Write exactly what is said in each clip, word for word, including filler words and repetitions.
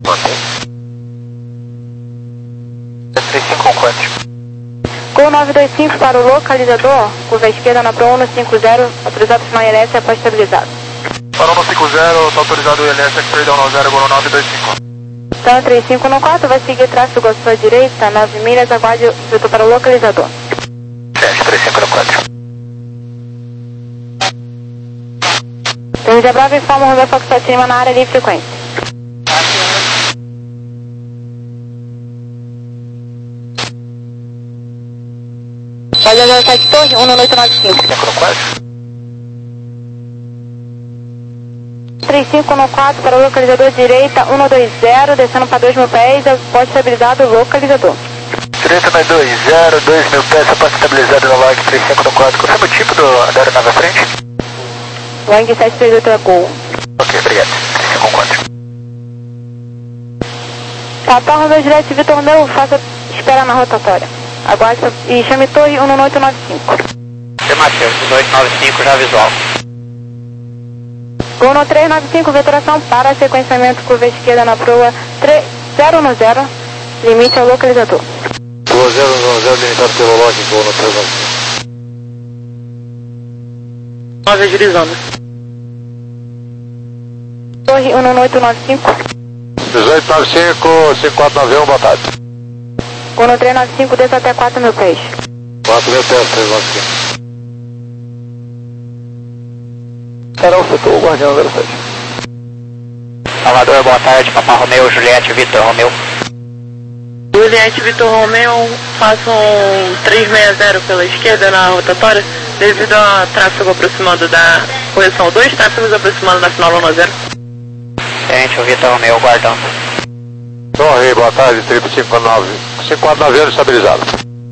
Ok. três cinco um quatro. Gol nove dois cinco para o localizador, curva esquerda na Pro um cinco zero, autorizado final I L S após estabilizado. Para um cinco zero, está autorizado o I L S, X-Ray down zero, Gol nove dois cinco. Então três cinco um quatro, vai seguir tráfego à sua direita, nove milhas, aguarde o setor para o localizador. Certo, três cinco um quatro. Temos a Brava informa o Romeo Foxtrot Lima na área de frequência. Pode zero sete Torre, um oito nove cinco. cinco um quatro. três cinco um quatro para o localizador direita, um dois zero, descendo para dois mil pés, após estabilizado o localizador. Direita na dois zero, dois mil pés, após estabilizado no log três cinco um quatro. Qual é o tipo do, da aeronave à frente? Boeing sete três oito é Gol. Ok, obrigado. três cinco um quatro. Papá Romeo Juliette Vitor Romeo, faça espera na rotatória. Aguarde e chame Torre um oito nove cinco. Seu Matheus, um oito nove cinco já visual. Gol no três nove cinco, veturação para sequenciamento, curva esquerda na proa zero um zero, limite ao localizador. Proa zero um zero, limitado pelo log, Gol no três nove cinco. nove agilizando. Torre um oito nove cinco. dezoito nove cinco, cinco quatro nove um, boa tarde. Gol no três nove cinco, desça até quatro mil pés. quatro mil pés, três nove cinco. Será o setor, o Guardião zero sete. Salvador, boa tarde, Papá Romeo, Juliette, Vitor Romeo. Juliette, Vitor Romeo, façam três seis zero pela esquerda na rotatória, devido a tráfego aproximando da correção dois, tráfegos aproximando da final um zero. Gente, o Vitor Romeo, guardando. Torre, boa tarde, triplo cinco nove, cinco quatro nove zero estabilizado.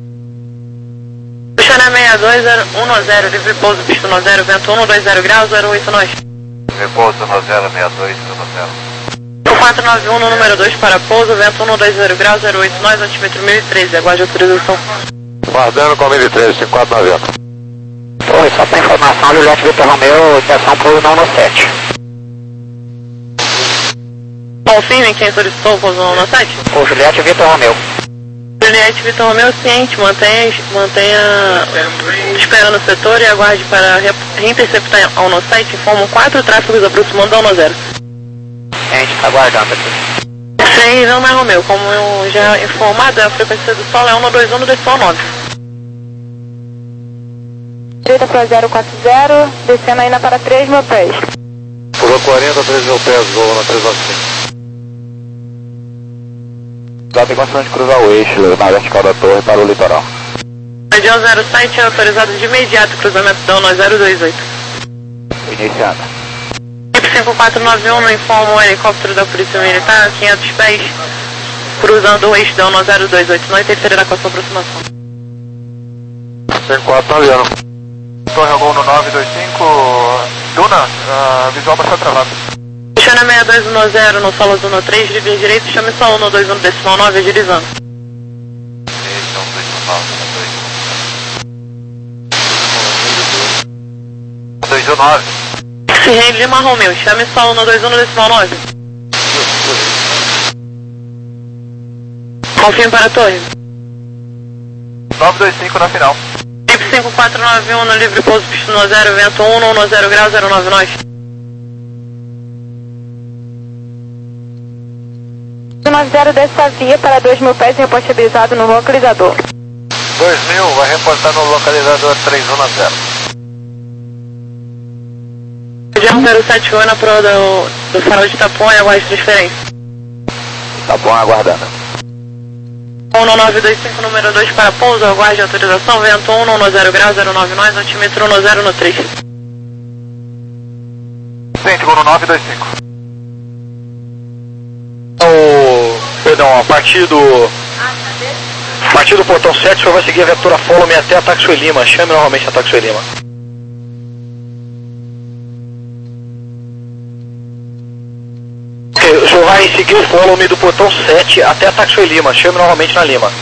Puxa na seis dois zero um zero, livre pouso, pista um zero, vento um dois zero graus, zero oito nós. Repouso um zero, seis dois, um zero. quatro nove um no número dois para pouso, vento um dois zero graus, zero oito nós, altímetro mil e treze, aguarde autorização. Guardando com mil e treze, cinco quatro nove zero. Oi, só para informação, Juliette Vitor Romeo, estação pouso não no sete. Confirme quem solicitou o pouso no sete? O Juliette Vitor Romeo. Juliette Vitor Romeo, ciente, mantenha, mantenha esperando o setor e aguarde para re reinterceptar ao no site. Informam quatro tráfegos aproximando da um zero. A gente está aguardando aqui. Sim, não é Romeo, como eu já informado, a frequência do solo é um dois um do decimal nove. Direita para zero quatro zero, descendo ainda para três mil pés. Pulou quarenta, três mil pés, Gol no três nove cinco. Já tem condição de cruzar o eixo na vertical da torre para o litoral. Região zero sete é autorizado de imediato cruzamento da um zero dois oito. Iniciando. cinco quatro nove um no informa o helicóptero da Polícia Militar, quinhentos pés, cruzando o eixo da um zero dois oito, não interferirá com a sua aproximação. cinco quatro nove um. Torre Gol no nove dois cinco. Duna, uh, visual bastante travado. Puxa na seis dois um zero no solo um três, livre direito, chame só um dois um decimal nove, agilizando. dois um nove. Rei Lima Romeo, chame só um dois um decimal nove. Confirme para a torre. nove dois cinco na final. cinco quatro nove um no livre pouso, pista um zero, vento um, um zero graus, zero nove nós. nove zero dessa via para dois mil pés e repostabilizado no localizador. dois mil, vai reportar no localizador três um zero. Região zero sete um na proa do, do farol de Itapuã e aguarde transferência. Tá bom, aguardando. um nove dois cinco, número dois para pouso, aguarde autorização, vento um, um zero graus, zero nove nós, altímetro um zero no três. Gente, Gol no nove dois cinco. O, perdão, a partir do a partir do portão sete, o senhor vai seguir a viatura Follow Me até a Taxway Lima. Chame novamente a Taxway Lima. Ok, o senhor vai seguir o Follow Me do portão sete até a Taxway Lima. Chame novamente na Lima.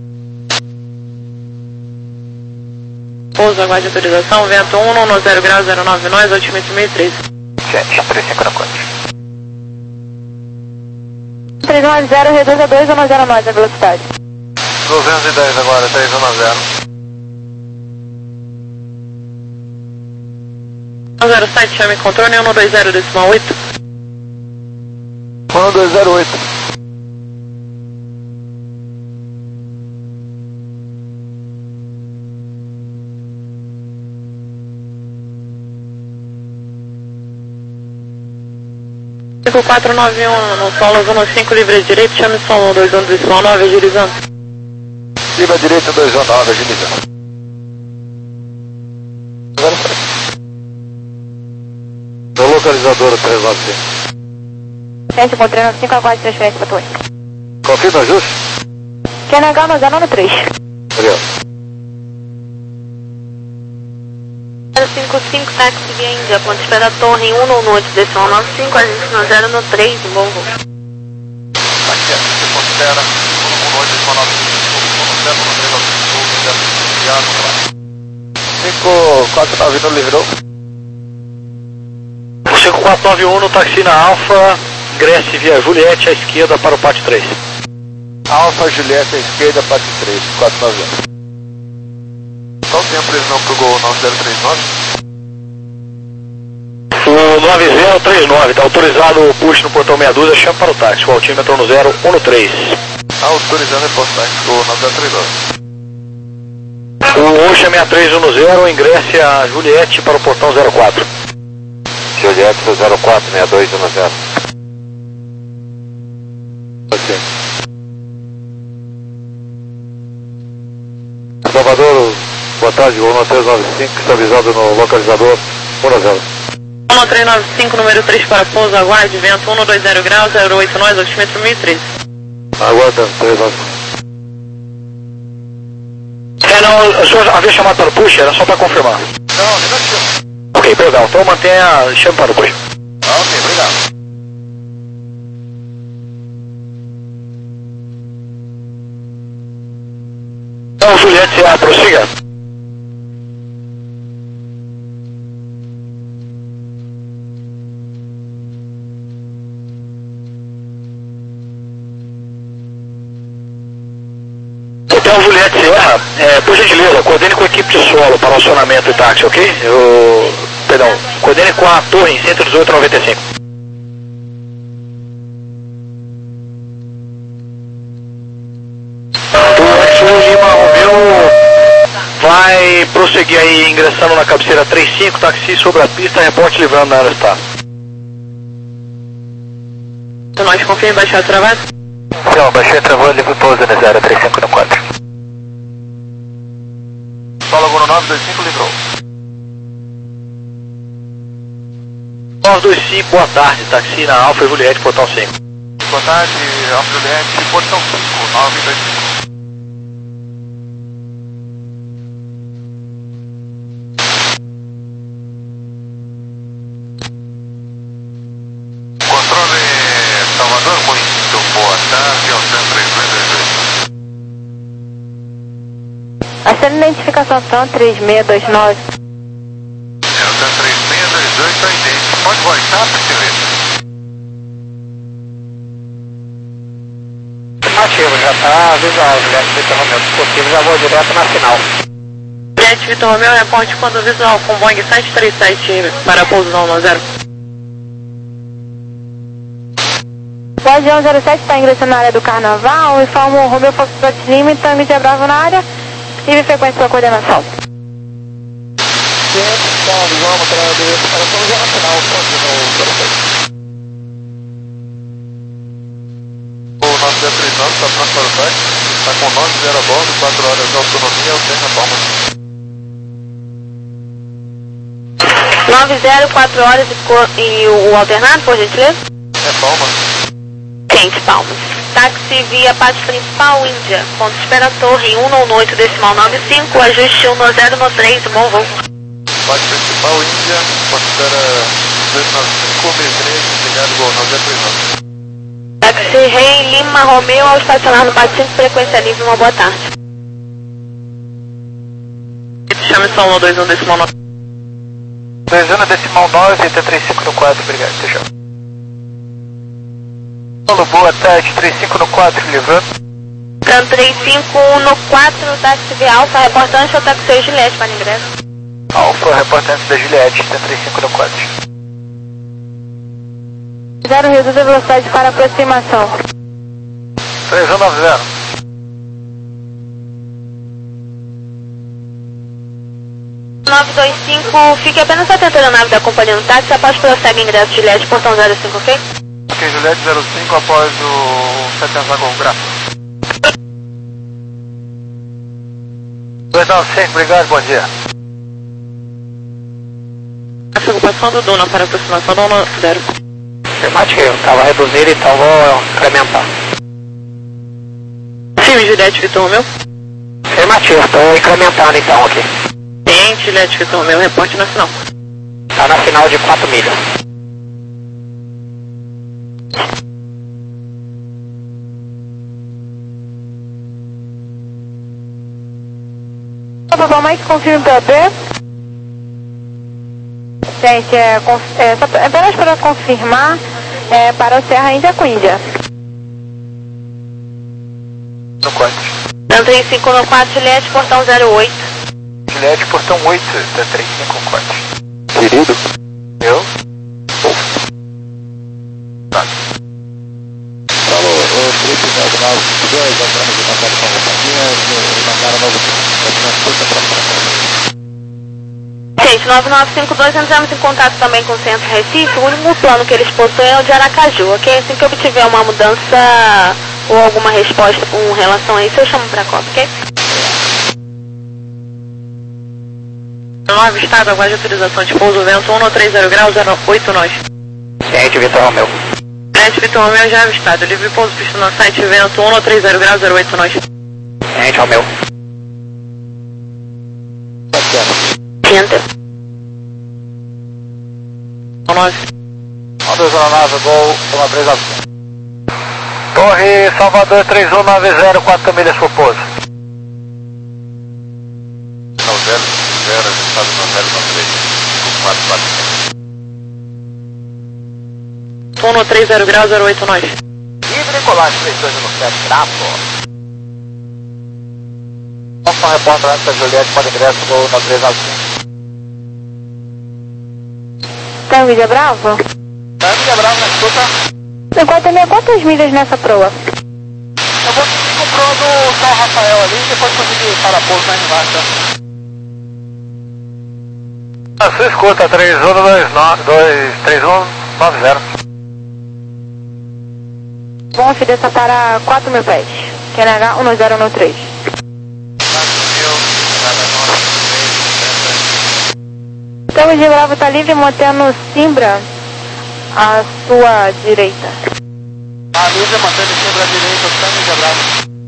Pouso, aguarde autorização, vento um, um zero graus, zero nove nós, altímetro mil e treze. Gente, três cinco quatro. três um zero, reduz a dois um zero nove a velocidade. duzentos e dez agora, três um zero. um zero sete, chame controle um dois zero decimal oito. um dois zero oito. cinco quatro nove um, no solo zona cinco, livre direito, chame solo um dois um decimal nove, agilizando. Livre direito dois um nove, agilizando. No localizador três nove cinco. Gente, encontrei no cinco, aguarde transferência para torre. Confirma o ajuste? Q N H no zero nove três. Obrigado. zero cinco cinco, táxi via Índia, ponto espera torre em um no oito, decimal nove cinco, a gente no zero no três, bom voo. Aqui, você considera um oito, decimal nove cinco, cinco quatro nove no livrou. O cinco quatro nove um no taxi na Alfa, ingresse via Juliette à esquerda para o pátio três. Alfa, Juliette à esquerda, pátio três, quatro nove um. Qual o tempo eles não pro gol nove zero três nove? O nove zero três nove, está autorizado o push no portão meia dúzia, chama para o táxi, o altímetro no zero um três. Está autorizando a reportagem pro nove zero três nove. O Ocean sessenta e três um zero, ingresse a Juliette para o portão zero quatro. Juliette do zero quatro, sessenta e dois um zero. Ok. Salvador, boa tarde, o um três nove cinco, está avisado no localizador um zero. um três nove cinco, número três para pouso, aguarde, vento um dois zero graus, zero oito nós, altímetro mil e treze. Aguarda, três nove. É, não, o senhor havia chamado para o push, era só para confirmar. Não, negativo. Ok, perdão, então mantenha, chame para o push. Ah, ok, obrigado. Então, Juliette, ah, prossiga. Então, Juliette Sierra, é, por gentileza, coordene com a equipe de solo para o acionamento e táxi, ok? Eu, perdão, coordene com a torre em cento e dezoito noventa e cinco. O X um Lima Romeu vai prosseguir aí, ingressando na cabeceira trinta e cinco, táxi sobre a pista, reporte livrando na Aerostar. Nós confirma baixar travado? Não, baixei travou, livre pouso no zero três cinco no quatro. Solo no nove dois cinco, livrou. nove dois cinco, boa tarde, táxi na Alfa e Juliette, portão cinco. Boa tarde, Alfa Juliette, portão cinco, nove dois cinco. Controle Salvador, muito boa tarde, Alcântara três dois dois dois. Acendo identificação são três seis dois nove. Alcântara três seis dois dois, está idêntico. Pode voltar, por gentileza. Afirmativo, já está visual, Juliette Vitor Romeu. Se possível, já vou direto na final. Juliette Vitor Romeu, reporte quando visual com Boeing sete três sete para pouso no zero. O avião zero sete está ingressando na área do Carnaval, informa o Romeu Foxtrot Lima e Tango de Bravo na área. Tive frequência sua coordenação. Então, vamos para a direita, para estamos já na final, no zero sete. O nove zero três nove está pronto para o táxi, está com nove zero a bordo, quatro horas de autonomia, alterna palmas. nove zero, quatro horas e o alternado, por gentileza? É palmas. Quente, palmas. Táxi via pátio principal, Índia. Ponto espera torre um oito, decimal nove cinco, ajuste um zero no três, bom voo. Pátio principal, Índia, considera dois nove cinco, meio três, ligado gol nove zero três nove. Táxi Rei Lima Romeu ao estacionar no pátio cinco, frequência livre, uma boa tarde. Chame só um dois um decimal nove. dois um decimal nove, T trinta e cinco no quatro, obrigado, tchau. Paulo, boa tarde, trinta e cinco no quatro, livrando. Tanto trinta e cinco no quatro, táxi V Alfa, reportante ou táxi Juliette para ingresso? Alfa, reportante da Juliette, trinta e cinco no quatro. Zero, reduz a velocidade para aproximação. três um nove zero. nove dois cinco, fique apenas atento à nave da companhia no táxi, após prossegue ingresso Juliette, portão zero cinco, ok? Ok, Juliette zero cinco após o setecentos Lagoa Gráfico. dois nove cinco, obrigado, bom dia. Tráfego passando Duna para aproximação do zero. Afirmativo, estava reduzido, então vou incrementar. Sim, Juliette Vitor Romeu. Afirmativo, estou incrementando então aqui. Tem, Juliette Vitor Romeu, reporte na final. Está na final de quatro milhas. Papa Mike, confirme P P. Gente, é, é, só, é apenas para confirmar, é, para o Serra Índia com Índia. No quatro. Tanto trinta e cinco no quatro, Juliette, portão zero oito. Juliette, portão oito, da trinta e cinco no quatro. Querido? Eu? Tá. Falou, o Felipe nove nove dois, entramos em contato com a companhia, mandaram novo Gente, nove nove cinco dois, entramos em contato também com o Centro Recife. O único plano que eles possuem é o de Aracaju, ok? Assim que eu obtiver uma mudança ou alguma resposta com relação a isso, eu chamo pra cópia, ok? nove estado, aguarde autorização de pouso, vento um no trinta graus, zero oito nós. Ciente, Vitor Romeu. Ciente, Vitor Romeu, já avistado. Livre pouso, pista no site, vento um no trinta graus, zero oito nós. Ciente, Romeu. Tenta. nove. um dois zero nove, gol, uma três a cinco. Torre Salvador três um nove zero, quatro milhas por pouso. Não, zero, zero, a gente está no zero nove três, quatro quatro. um no trinta graus, zero oito nós. Livre Nicolás, três dois um sete, Grapo. Alfa, repórter antes da Juliette, para ingresso, gol na três a cinco. Tá, Mídia Bravo? Tá, Mídia Bravo, na escuta. cinquenta mil, quantas milhas nessa proa? Eu vou comprando o São Rafael ali e depois conseguir parar pouco na embaixo. A sua escuta, três um nove zero. Bom, filho, essa para quatro mil pés. Q N H um zero um três. Então o G Bravo está livre, mantendo Simbra à sua direita. A livre, mantendo Simbra à direita, está no G Bravo.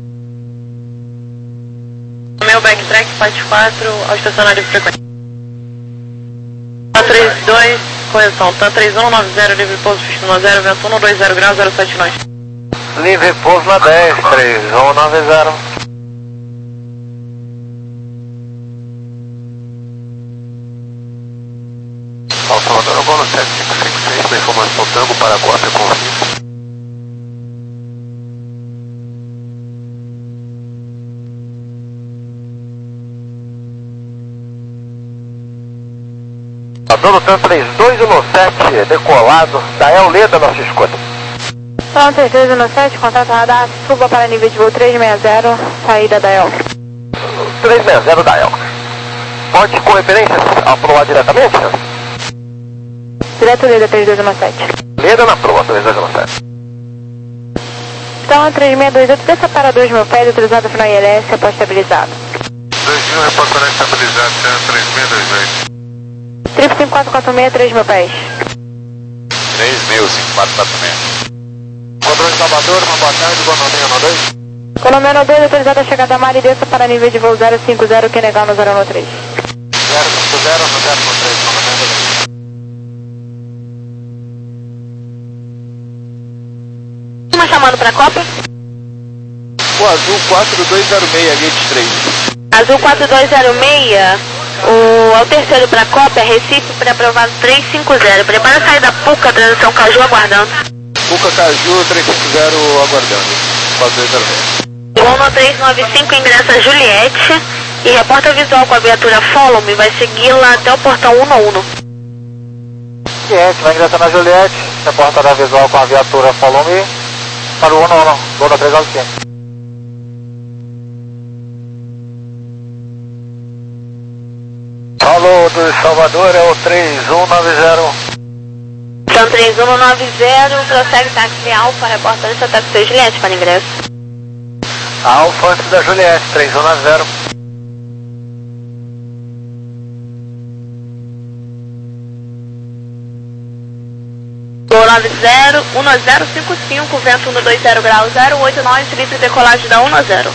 Meu backtrack, parte quatro, ao estacionário de frequência. quatro três dois, correção, T A três um nove zero, livre pouso, pista no zero, vento um no dois zero graus, zero sete nós. Livre pouso na dez, três um nove zero. Salvador, agora no sete cinco cinco seis, com informação Tango para a Guarda com Adoro Tango três dois um sete, decolado, da El Leda, nossa escuta. Então três dois um sete, contato radar, suba para nível de voo trezentos e sessenta, saída da El. trezentos e sessenta da El. Pode com referência a proa diretamente? Direto Leda três dois um sete. Leda na proa, três dois um sete. Então três seis dois oito, desça para dois mil pés, autorizado final I L S, após estabilizado. dois mil, reportando estabilizado, três seis dois dois. Trip cinco quatro quatro seis, três mil pés. três mil, cinco quatro quatro seis. Controle de Salvador, uma boa tarde, Gonomia no dois. Colombiano dois, autorizado a chegada a mar e desça para nível de voo zero cinco zero, Q N H no zero um três. zero cinco zero no zero um três, Gonomia dois. Uma chamando para a cópia. O azul quatro dois zero seis, gate três. Azul quatro dois zero seis, o, é o terceiro para a cópia, Recife, pré-aprovado três cinco zero. Prepara a saída Puca, transição Caju, aguardando. Puca Caju três cinco zero aguardando. quatro dois zero seis. Luna três nove cinco ingressa Juliette e reporta visual com a viatura Follow Me, vai segui-la até o portão um um. Juliette, vai ingressando na Juliette, reporta visual com a viatura Follow Me para o um um, Luna três nove cinco. Alô, do Salvador, é o três um nove zero. São três um nove zero, prossegue táxi Alfa, reporta esse táxi Juliette para ingresso. Alfa antes da Juliette, três um nove zero. Gol nove zero, um zero cinco cinco, vento um dois zero graus, zero oito nove, livre decolagem da um zero.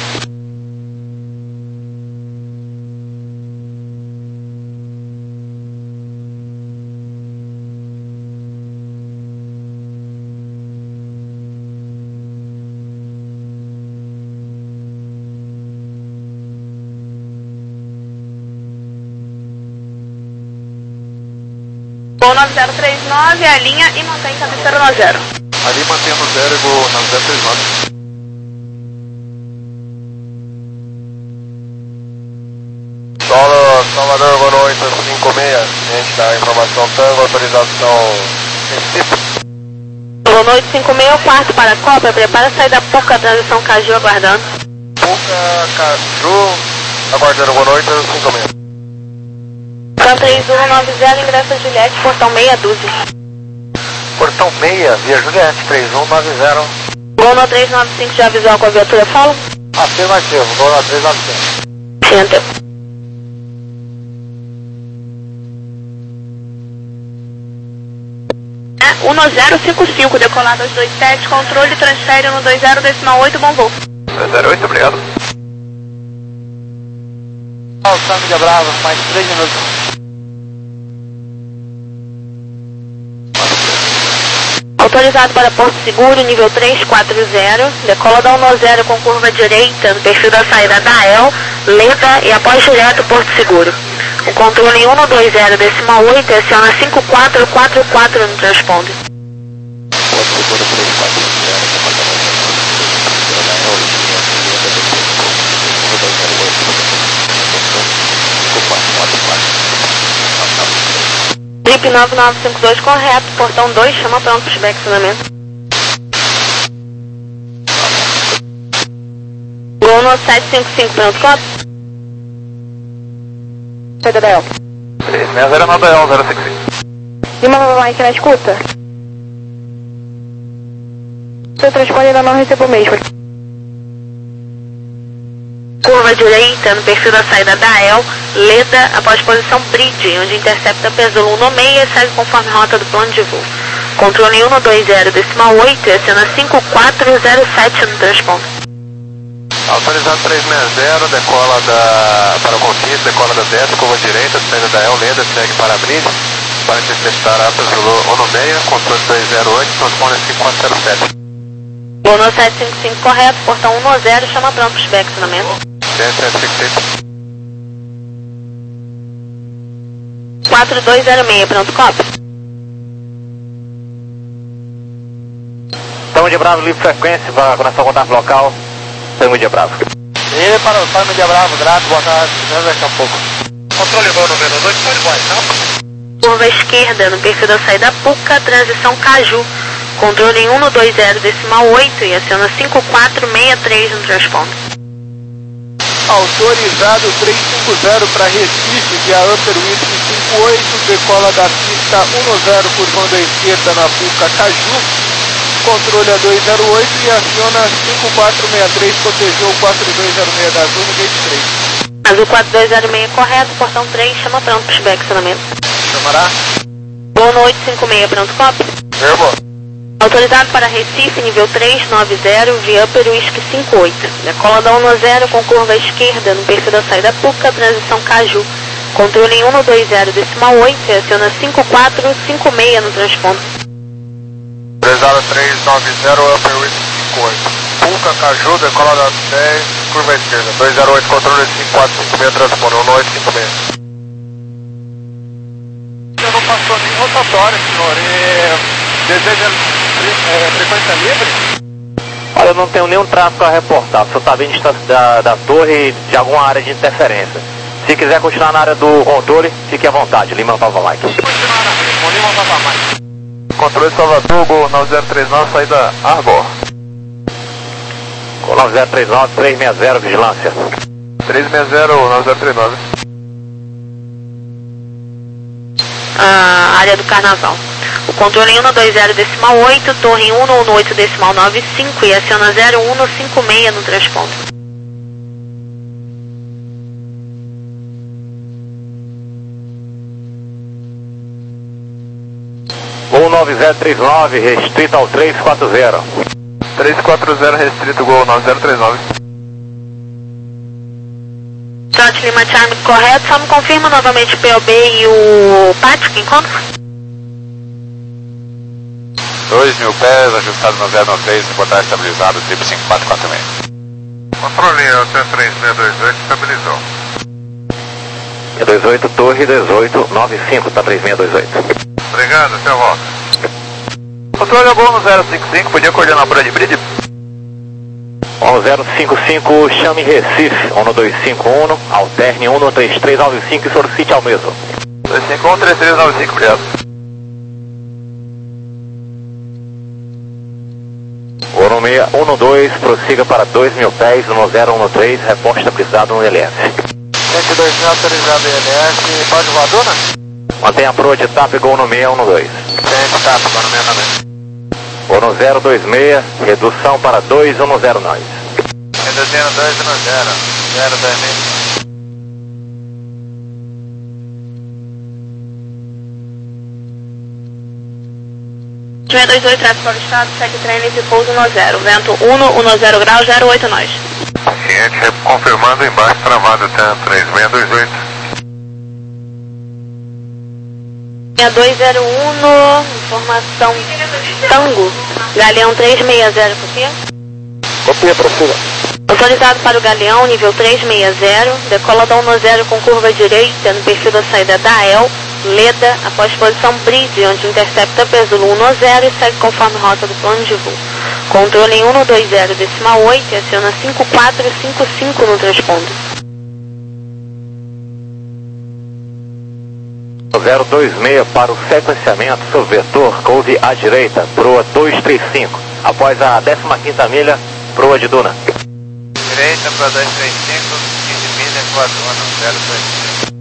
Gol nove zero três nove, a linha e mantém cabeceira no zero. Ali mantendo o zero, Gol nove zero três nove. Solo Salvador, boa noite, cinco seis, a gente dá informação Tango, autorização Recife. Boa noite, cinco seis, quarto para a Copa, prepara a saída Puca, transição Caju, aguardando. Puca Caju, aguardando, boa noite, cinco seis. São três um nove zero, ingressa Juliette, portão meia dúzia. Portão seis, via Juliette, três um nove zero. Gol no três nove cinco, já visual com a viatura Follow? Afirmativo, Gol no três nove cinco. Center. É, um zero cinco cinco, decolado aos dois sete, controle, transfere no dois zero, decimal oito, bom voo. dois zero oito, obrigado. Família Brava, mais três minutos. Autorizado para Porto Seguro, nível três quatro zero, decola da um zero com curva direita no perfil da saída da E L, lenta e após direto Porto Seguro. O controle um dois zero, decimal oito, aciona cinco quatro quatro quatro no transponder. Porto Seguro três quatro zero, Trip nove nove cinco dois correto, portão dois, chama pronto para pushback acionamento. Gol no sete cinco cinco, pronto, copy. Saída da E L. três seis zero nove um zero cinco cinco. Lima Mike na escuta. Seu transponder ainda não recebeu mesmo. Curva direita no perfil da saída da E L, Leda após posição Bridge, onde intercepta Pesola um no meio e segue conforme rota do plano de voo. Controle um dois zero, decimal oito, aciona cinco quatro zero sete no transponder. Autorizado três seis zero, decola da, para o Conquista, decola da Delta, curva direita, saída da E L, Leda, segue para a Bridge, para interceptar a Pesola um no meio, controle dois zero oito, transponder cinco quatro zero sete. Gol no sete cinco cinco correto, portão um zero, chama pronto pushback acionamento. quatro dois zero seis, pronto, copy. Tango de Bravo, livre frequência, para conexão com contato local. Tango de Bravo. E para o Família Bravo, grato, boa tarde, daqui a pouco. Controle Gol noventa e dois, pode mais, não? Curva esquerda no perfil da saída Puca, transição Caju. Controle um dois zero, decimal oito e aciona cinco quatro seis três no transponder. Autorizado três cinco zero para Recife, via Upper Whisky cinco oito, decola da pista um zero, curvando à esquerda na Puca Caju, controle a dois zero oito e aciona cinco quatro seis três, protegeu quatro dois zero seis da zona, gate três. Azul quatro dois zero seis correto, portão três, chama pronto, pushback acionamento. Chamará? Gol no oito cinco seis, pronto, copy. Verbo. Autorizado para Recife, nível três nove zero, via Upper Whisky cinco oito. Decola da um zero com curva esquerda no perfil da saída Puca, transição Caju. Controle um dois zero, decimal oito, e aciona cinco quatro cinco seis no transponder. Autorizado três nove zero, Upper Whisky cinco oito. Puca Caju, decola da dez, curva esquerda. dois zero oito, controle cinco quatro cinco seis, transponder um oito cinco seis. Eu não passou nem rotatório, senhor. E deseja é, frequência livre? Olha, eu não tenho nenhum tráfego a reportar, só está vindo da, da torre de alguma área de interferência. Se quiser continuar na área do controle, fique à vontade, Lima Papa Mike. Continuar na frente, com Lima Papa Mike. Controle Salvador, Gol nove zero três nove, saída Arbor. Gol nove zero três nove, três seis zero, vigilância. três seis zero, nove zero três nove. Ah, área do Carnaval. O controle um dois zero decimal oito, torre um um oito decimal nove cinco e aciona zero um cinco seis no transponto. Gol nove zero três nove, restrito ao três quatro zero. três quatro zero, restrito, Gol nove zero três nove. Trot Lima Charme correto, só me confirma novamente o P O B e o Patrick encontro? dois mil pés, ajustado no zero nove três, reportagem estabilizado, trip cinco quatro quatro seis. Controle, é o T três seis dois oito, estabilizou. seis dois oito, torre dezoito nove cinco, tá três seis dois oito. Obrigado, até a volta. Controle Gol no zero cinco cinco, podia coordenar por aí, Bride? um zero cinco cinco, chame Recife, um dois cinco um, alterne um três três nove cinco e solicite ao mesmo. dois cinco um, três três nove cinco, obrigado. Oro seis um dois, prossiga para dois mil pés, no zero um três, reposta estabilizado no L S. cento e dois mil autorizado L S, pode voadora? Mantenha a proa de TAP, Gol no seis um dois. Tem TAP, Gol no seis um dois. Oro zero dois seis, redução para dois um zero nove. Reduzindo dois um zero, zero dois seis. seis dois oito, tráfego para o estado, segue trem e pouso no zero. Vento um, um zero grau, zero oito nós. Ciente, confirmando embaixo, travado, tá? três seis dois oito. seis dois zero um, informação Tango, Galeão três seis zero, copia? Copia, prossiga. Autorizado para o Galeão, nível três seis zero, decola da um zero com curva direita no perfil da saída da E L, Leda, após posição Bridge, onde intercepta Pesulo um zero e segue conforme rota do plano de voo. Controle em um dois zero decimal oito e aciona cinco quatro cinco cinco no transpondo. zero dois seis para o sequenciamento sobre vetor, couve à direita, proa dois três cinco. Após a décima quinta milha, proa de duna. Direita para dois três cinco, quinze milhas, com a duna, zero dois cinco.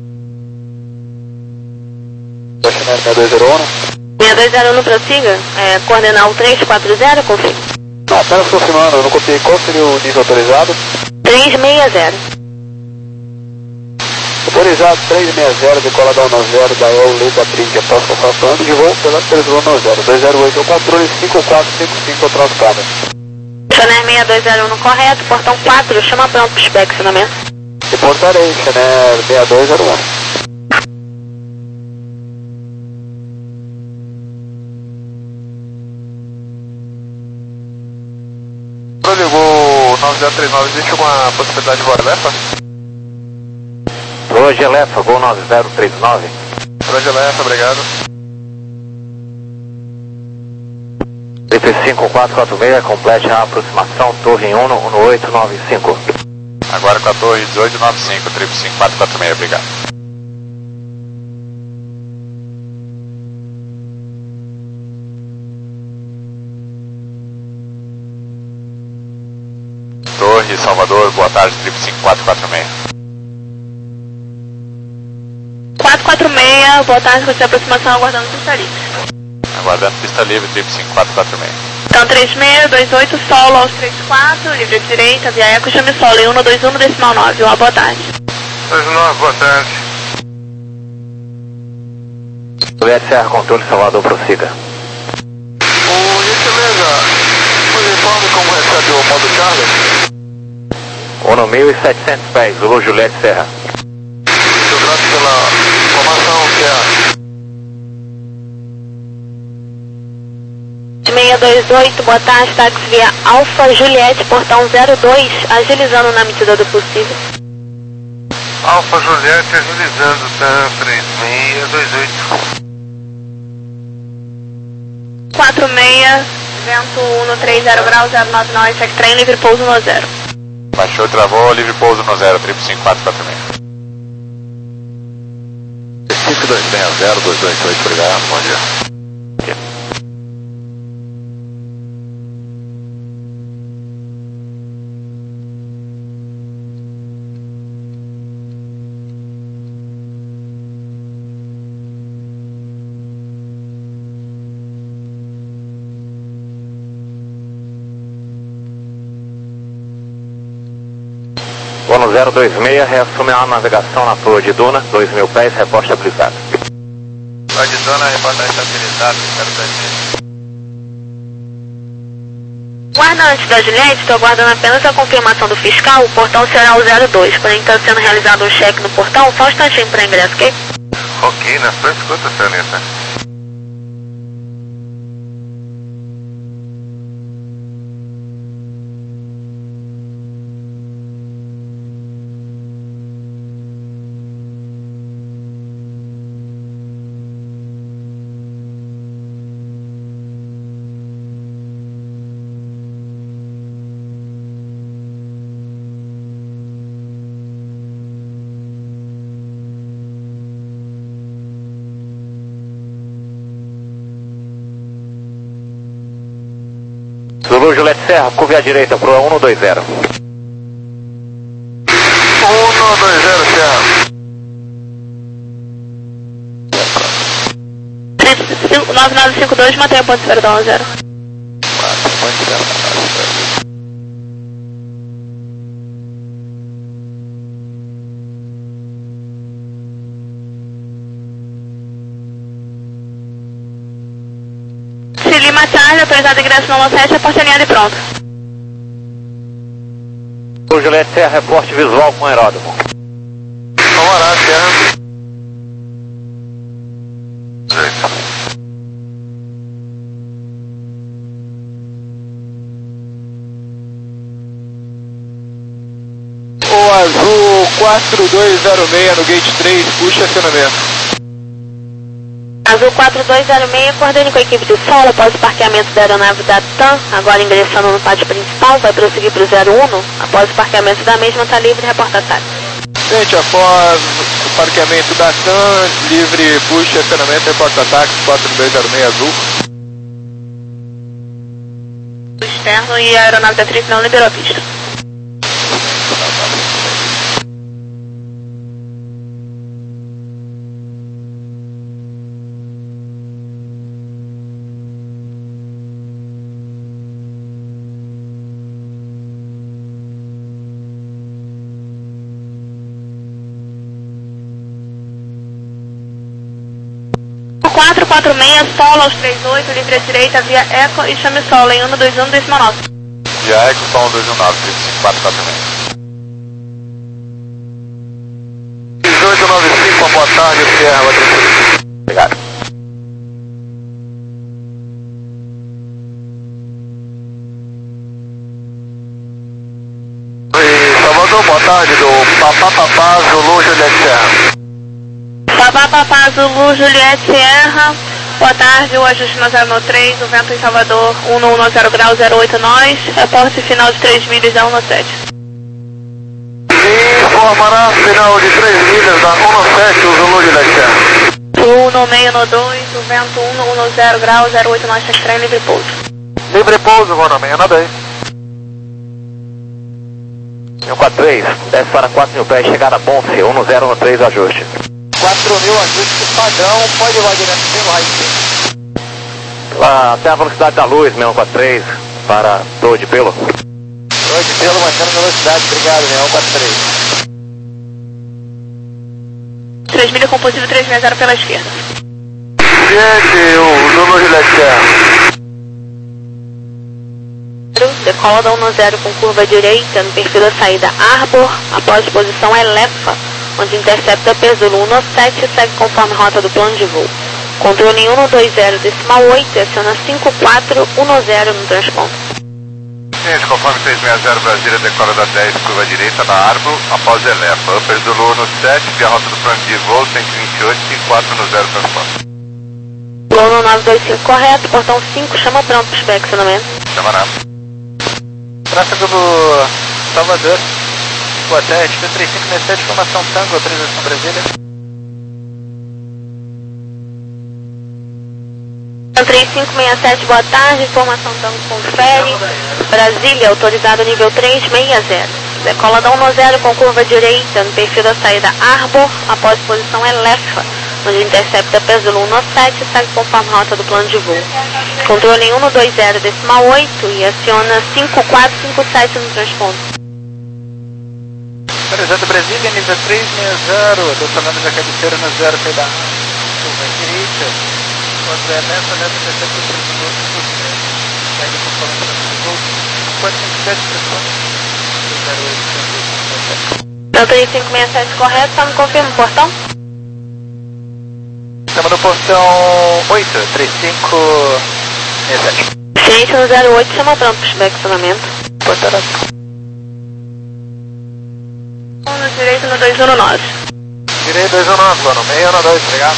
seis dois zero um. seis dois zero um, prossiga, é, coordenal três quatro zero, confirma. Não, apenas confirmando, eu não copiei qual seria o nível autorizado. três seis zero. Autorizado três seis zero, decola da um zero, da E L, Leda, Bridge, após confirmando de voo pela Pesulo um zero. dois zero oito, controle cinco quatro cinco cinco, transcada. Chaner seis dois zero um correto, portão quatro, chama pronto para o inspecionamento. Reportarei, Chaner seis dois zero um. Ligou nove zero três nove, existe alguma possibilidade de voar Lefa? Proa de Lefa, Gol nove zero três nove. Proa de Lefa, obrigado. Trip cinco quatro quatro seis, complete a aproximação, torre um um oito nove cinco. Agora com a torre dezoito nove cinco, trip cinco quatro quatro seis, obrigado. Torre Salvador, boa tarde, trip cinco quatro quatro seis. quatro quatro seis, boa tarde, com essa aproximação aguardando pista livre. Aguardando pista livre, trip cinco quatro quatro seis. Então três seis dois oito, solo aos três quatro, livre à direita, via eco, chame solo em um dois um decimal nove, uma boa tarde. dois nove, boa tarde. Juliette Serra, controle Salvador, prossiga. O gentileza, nos informe como recebe o modo Charlie? um mil e setecentos pés, Zulu Juliette Serra. Muito grato pela informação que é. seis dois oito, boa tarde, táxi via Alfa Juliette, portão zero dois, agilizando na medida do possível. Alfa Juliette agilizando, tá? três seis dois oito. quatro seis, vento um três zero graus, zero nove nove, check train, livre pouso no zero. Baixou e travou, livre pouso no zero, triplo cinco quatro quatro seis. Recife dois seis zero, dois dois oito, obrigado, bom dia. Ono zero dois seis, reassume a navegação na torre de Duna, dois mil pés, reporte estabilizado. Torre de Duna, reporte estabilizado, quero saber. Guardante da Juliette, estou aguardando apenas a confirmação do fiscal, o portão será o zero dois, porém está sendo realizado um cheque no portão, só um instantinho para ingresso, ok? Ok, na sua escuta, senhorita. Zulu Juliette Serra, curve à direita, proa um dois zero. um dois zero, Serra. nove nove cinco dois, mantenha ponto zero um zero. Lima Charlie, autorizado ingresso no sete, a porta alinhada e pronto. Zulu Juliette Serra, reporte visual com aeródromo. Vamos orar, Serra. O azul quatro dois zero seis no gate três, puxa acionamento. Azul quatro dois zero seis, coordene com a equipe de solo após o parqueamento da aeronave da TAM, agora ingressando no pátio principal, vai prosseguir para o zero um, após o parqueamento da mesma está livre, reporta ataque. Gente, após o parqueamento da TAM, livre, puxa, acionamento, reporta ataque, quatro dois zero seis azul. O externo e a aeronave da Trip não liberou a pista. quatro quatro seis, solo aos trinta e oito, livre à direita, via Eco e chame solo em um dois um, decimal nove. Via Eco, só um dois um nove, triplo cinco quatro quatro seis. dezoito nove cinco, boa tarde, Serra, vai transferir. Obrigado. E Salvador, boa tarde, do Papá Papá Zulu Juliette Serra. Papá Papá Zulu Juliette Sierra, boa tarde, o ajuste no zero um três, o vento em Salvador um um zero grau zero oito nós, reporte final de três milhas da um sete. Informará final de três milhas da um sete, o Zulu Juliette Serra. um no meio no dois, o vento um um zero grau zero oito nós, check train, livre pouso. Livre pouso, vou na meia na dez. um quatro três, desce para quatro mil pés, chegada a Ponce, um zero um três, ajuste. quatro mil, ajuste padrão, pode ir lá direto pelo raio. Lá até a velocidade da luz, um quatro três, para Torre de Pelo. Torre de Pelo, mantendo velocidade, obrigado, um quatro três. três milhas com possível três sessenta pela esquerda. Gente, o Zulu Juliette Serra. Decola da um zero com curva direita no perfil da saída Arbor, após posição Elefa, onde intercepta Peso um sete e segue conforme rota do plano de voo. Controle em um dois zero, decimal oito, aciona cinco quatro um zero no transponto. Gente, conforme seis seis zero Brasília, decola da dez, curva direita na Arbor, após Elefa. Upper Zulu no sete, via rota do plano de voo, cento e vinte e oito, cinco quatro um zero transponto. Plano um nove dois cinco correto, portão cinco, chama pronto para inspecionamento. Chama não. Tráfego do Salvador, boa tarde, P três cinco seis sete, formação Tango, autorização Brasília. três cinco seis sete, boa tarde, informação Tango confere, Brasília, autorizado nível três seis zero. Decola da um zero com curva direita no perfil da saída Arbor, após posição Elefa, onde intercepta peso um sete e segue conforme rota do plano de voo. Controle em um dois zero decimal oito e aciona cinco quatro cinco sete no transponto. Autorizado Brasília, nível três seis zero, adocionando da cabeceira no zero, saída curva direita, quando é nessa, nessa, intercepta peso um segue conforme rota do voo, quatro cinco sete, transponto. Então três cinco seis sete correto, só me confirma o portão? Estamos no portão oito, três cinco seis sete. Ciente no zero oito, chama pronto para inspecionamento. Portará. um no direito no dois um nove. Direito dois um nove, plano meio, um dois, obrigado.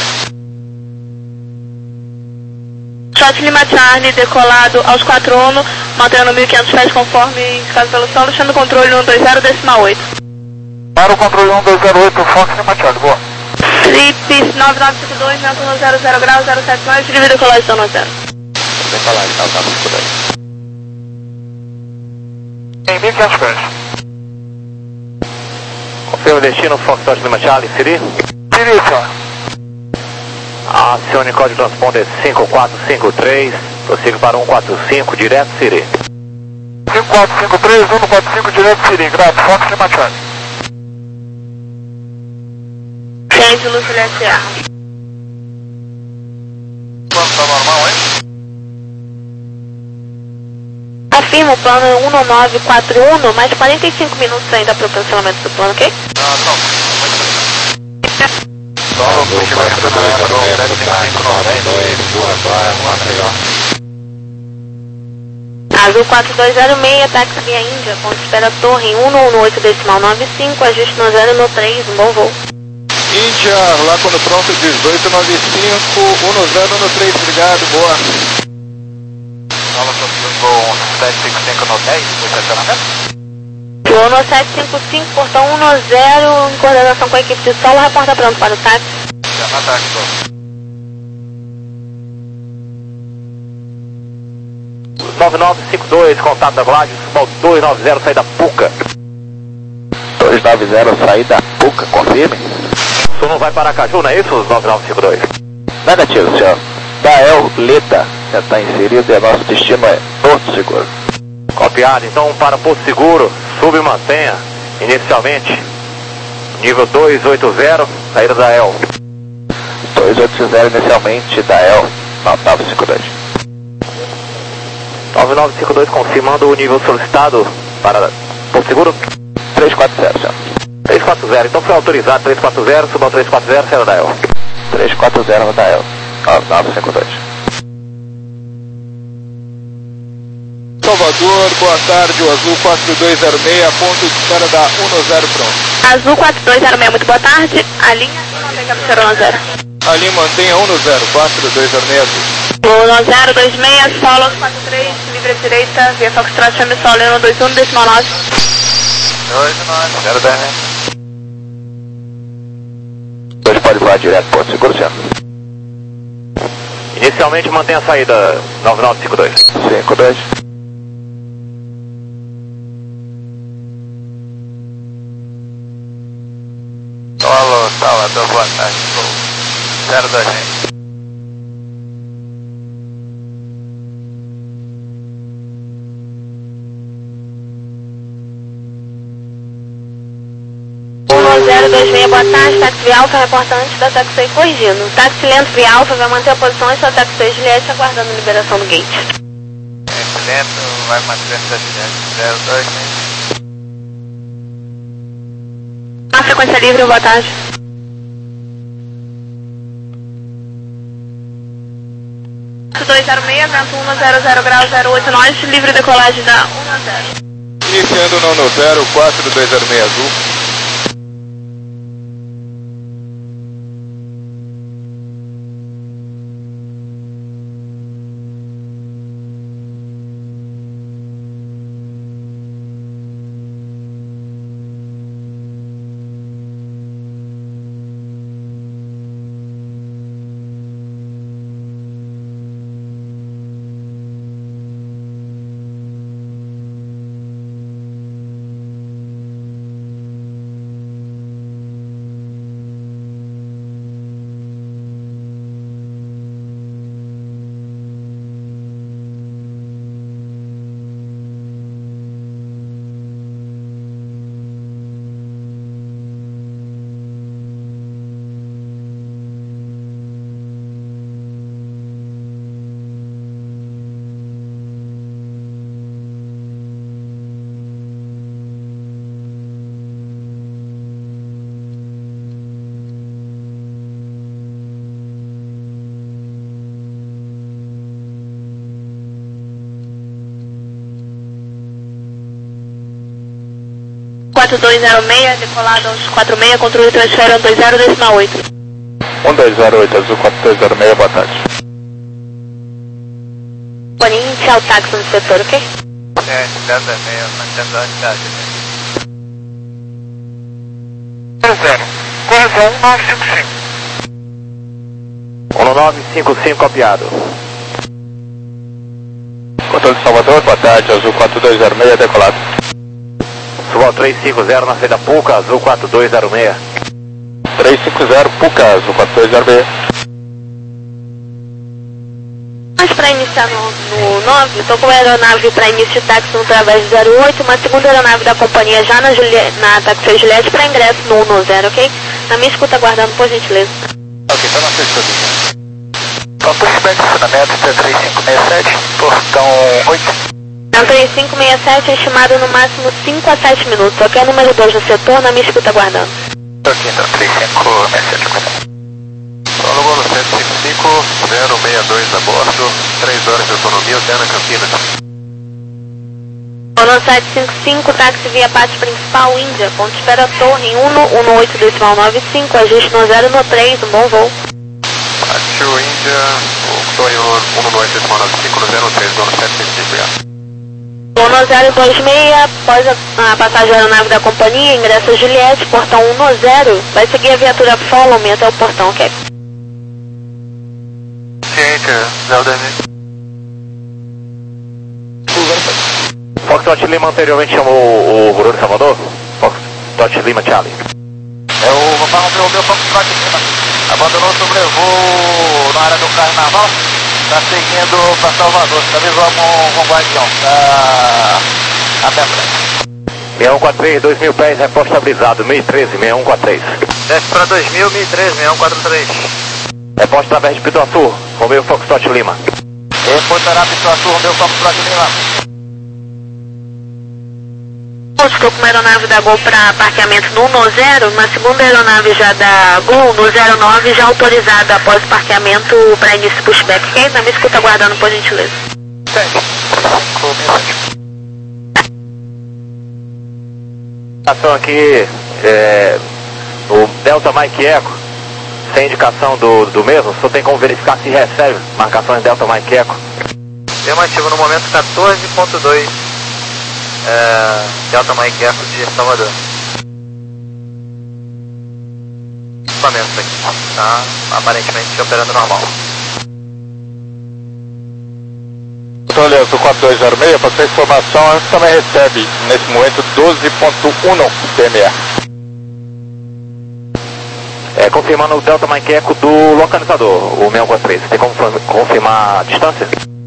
Shot Lima Charlie, decolado aos quatro um, mantendo mil e quinhentos pés conforme indicado pelo solo, deixando o controle no um dois zero decimal oito. Para o controle um dois zero oito, Fox Lima Charlie, boa. Trip nove nove cinco dois, vento no zero zero grau, zero sete nove, livre decolagem no zero. Decolagem, tá, tá, tudo bem. Em mil e quinhentos pés. Confirma o destino, Foxtrot Lima Charlie, Siri. Siri, senhor. Acione código de transponder cinco quatro cinco três, prossiga para um quatro cinco, direto Siri. cinco quatro cinco três, um quatro cinco, direto Siri, grato, Fox Lima Charlie. Ciente no Juliette A. Plano tá normal, hein? Afirma o plano um nove quatro um, mais quarenta e cinco minutos ainda para o cancelamento do plano, ok? Ah, não. Solo, puxamento do sete cinco nove dois, boa, boa, Azul quatro dois zero seis, táxi via Índia, ponto de espera torre em um um oito decimal nove cinco, ajuste no zero no três, um bom voo. Índia, lá quando pronto, dezoito nove cinco, um zero no três, obrigado, boa. Fala sobre o voo sete cinco cinco no dez, o estacionamento. Voo no sete cinco cinco, portão um zero, em coordenação com a equipe de solo, reporta pronto para o táxi. Chama táxi, boa. nove nove cinco dois, contato da Gladius, dois nove zero, saída Puca. dois nove zero, saída Puca, confirme. O senhor não vai para Aracaju, não é isso, nove nove cinco dois? Negativo, senhor. Dael Leda já está inserido e nosso destino é Porto Seguro. Copiado, então para Porto Seguro, sub e mantenha, inicialmente, nível dois oito zero, saída da El. dois oito zero inicialmente, Dael nove nove cinco dois. nove nove cinco dois confirmando o nível solicitado para Porto Seguro. três quatro zero, senhor. três quatro zero, então foi autorizado três quatro zero, suba ao três quatro zero, saída da El. três quatro zero no Dael nove nove cinco dois. Salvador, boa tarde, o Azul quatro dois zero seis, ponto de espera da um zero pronto. Azul quatro dois zero seis, muito boa tarde, a linha mantém cabeceira no zero. Ali mantenha um zero, quatro dois zero seis Azul. Voo no zero dois seis, solo quatro três, livre direita, via Foxtrot, chame solo um dois um, decimal nove. dois nove, zero dez. Hoje pode voar direto Porto Seguro, senhor. Inicialmente mantenha a saída nove nove cinco dois. cinco dois. Alô, Salvador, boa tarde, zero dois seis. um zero dois seis, boa tarde, táxi via Alfa, reporta antes da táxi seis corrigindo. Táxi lento via Alfa vai manter a posição e sua táxi seis Juliette aguardando a liberação do gate. Lento, vai manter essa Juliette, zero dois seis. A frequência livre, boa tarde. dois zero seis, vento um zero zero grau, zero oito nove, livre decolagem da um zero. Iniciando no no zero, quatro dois zero seis Azul. quatro dois zero seis, decolado aos quatro seis, controle transfere um dois zero decimal oito. um dois zero oito, Azul quatro dois zero seis, boa tarde. Boninho, iniciar o táxi no setor, ok? É, zero seis, mantendo a unidade. zero, correção um nove cinco cinco. um nove cinco cinco copiado. Controle de Salvador, boa tarde, Azul quatro dois zero seis, decolado. Suval três cinco zero na saída Puca, Azul quatro dois zero seis. três cinco zero, Puca, Azul quatro dois zero seis. Mas para iniciar no, no nove, estou com a aeronave para início de táxi no Través zero oito, uma segunda aeronave da companhia já na, Juliette, na Taxi Juliette para ingresso no um zero, ok? Na minha escuta aguardando, por gentileza. Ok, tá na sexta. Pushback, estacionamento T três cinco seis sete, portão oito. Então, três cinco seis sete, estimado no máximo cinco a sete minutos, ok? Número dois no setor, na minha escuta aguardando. Ok, então, três cinco seis sete. Paulo Golo cento e cinquenta e cinco, zero seis dois a bordo, três horas de autonomia, Alterna Campinas. Paulo sete cinco cinco, táxi via parte principal, Índia, ponto espera torre, um um oito decimal nove cinco, ajuste no zero no três, um bom voo. Pátio Índia, torre um oito decimal nove cinco, no zero três, dono sete cinco cinco, obrigado. um zero dois seis, após a, a passagem aeronave da companhia, ingresso Juliette, portão um zero, vai seguir a viatura Follow Me até o portão, ok? Ciente, zero dois seis. Foxtrot Lima anteriormente chamou o Ruru de Salvador? Foxtrot Lima Charlie. É o Vapão o meu Foxtrot Lima. Abandonou o sobrevoo na área do Carnaval. Está seguindo para Salvador. Avisamos um, um guardião. Está até frente. seis um quatro três, dois mil pés, reposto estabilizado, mil e treze, seis um quatro três. Desce para dois mil, mil e treze, seis um quatro três. Reposto através de Pituaçu, Romeu Foxtrot Lima. Reportará Pituaçu, meu Foxtrot Lima. Estou com uma aeronave da Gol para parqueamento no um zero, uma segunda aeronave já da Gol no zero nove, já autorizada após o parqueamento para início pushback, ok? Na minha escuta aguardando, por gentileza. Ação aqui, é, o Delta Mike Echo, sem indicação do, do mesmo, só tem como verificar se recebe marcações Delta Mike Echo. Afirmativo no momento quatorze ponto dois. É, Delta Mike Echo de Salvador. Equipamento aqui, tá aparentemente operando normal. Controle Azul quatro dois zero seis, para sua informação, a gente também recebe nesse momento doze ponto um P M E. É, confirmando o Delta Mike Echo do localizador, o seis um quatro três. Tem como confirmar a distância?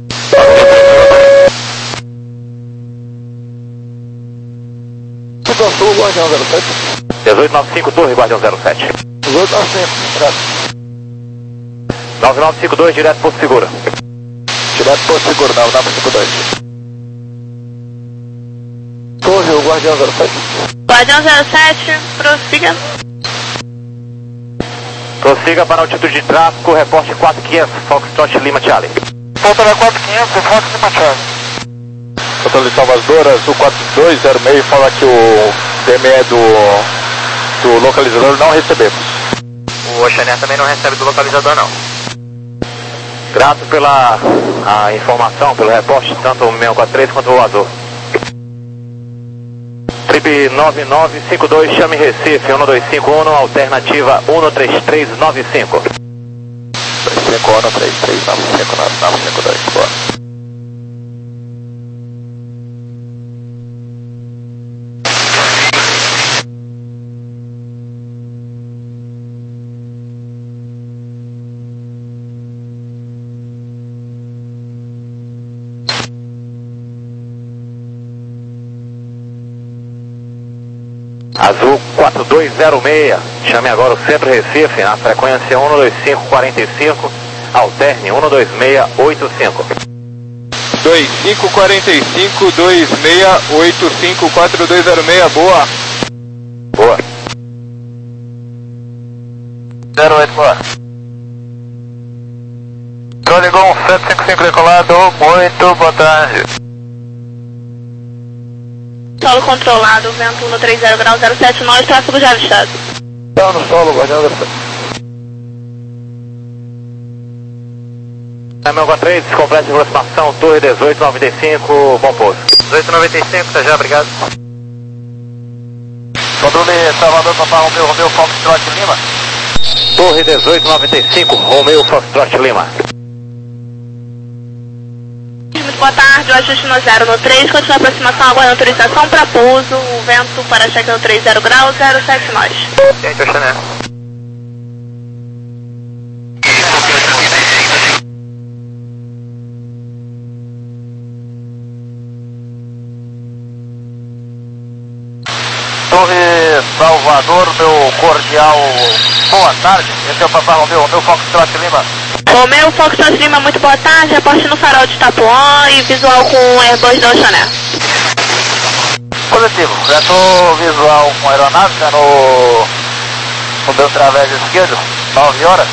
Sul, Guardião zero sete. dezoito nove cinco, Torre, Guardião zero sete. dezoito nove cinco, direto. nove nove cinco dois, direto Porto Seguro. Direto Porto Seguro, nove nove cinco dois. Torre, o Guardião zero sete. Guardião zero sete, prossiga. Prossiga para altitude de tráfego, reporte quatro mil e quinhentos, Foxtrot Lima Charlie. Ponta na quatro mil e quinhentos, Fox Lima Charlie. Controle de Salvador, Azul quatro dois zero seis, fala que o P M E do, do localizador não recebemos. O Oceaneer também não recebe do localizador, não. Grato pela a informação, pelo reporte, tanto o seis um quatro três quanto o Azul. Trip nove nove cinco dois, chame Recife, um dois cinco um, alternativa um três três nove cinco. três cinco um, três três nove cinco, nove cinco dois, boa. Azul quatro dois zero seis, chame agora o Centro Recife, na frequência um dois cinco quatro cinco, alterne um dois seis oito cinco. dois cinco quatro cinco, dois seis oito cinco, quatro dois zero seis, boa. Boa. zero oito, boa. Troligon sete cinco cinco decolado, muito boa tarde. solo controlado, vento no trinta graus zero sete nove, tráfego já avistado. Então no solo, Guardião zero sete. Meu quatro três, completa de aproximação, Torre dezoito noventa e cinco, bom pouso. dezoito noventa e cinco, tá já, obrigado. Controle Salvador, Papa Romeu, Romeu, Foxtrot Lima. Torre dezoito noventa e cinco, Romeu, Foxtrot Lima. Muito boa tarde, o ajuste no zero no três, continua a aproximação, agora autorização para pouso, o vento para cheque no trinta graus zero sete nós. Gente, o Chanel. Torre Salvador, meu cordial boa tarde. Esse é o Papa Romeu, Romeu, Foxtrot Lima. Romeu, Foxtrot Lima, muito boa tarde, reporte no farol de Itapuã e visual com Airbus do Chanel. Positivo, já estou visual com aeronave, já no, no meu través esquerdo, nove horas.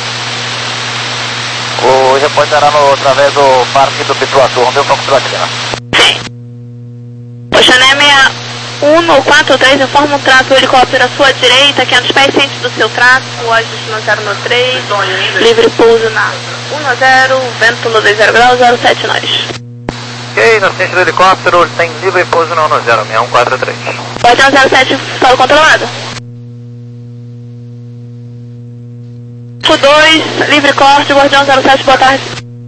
O reporte será no através do Parque do Pituatu, Romeu, Foxtrot Lima. Sim. O Chanel meia um quatro três informa um traço helicóptero à sua direita, quinhentos pés ciente do seu traço, ajuste no zero no três, livre pouso na um zero, vento no trinta graus zero sete nós. Ok, no ciente do helicóptero, tem livre pouso no um zero, seis um quatro três. Guardião zero sete, solo controlado. Q dois, livre corte, Guardião zero sete, boa tarde.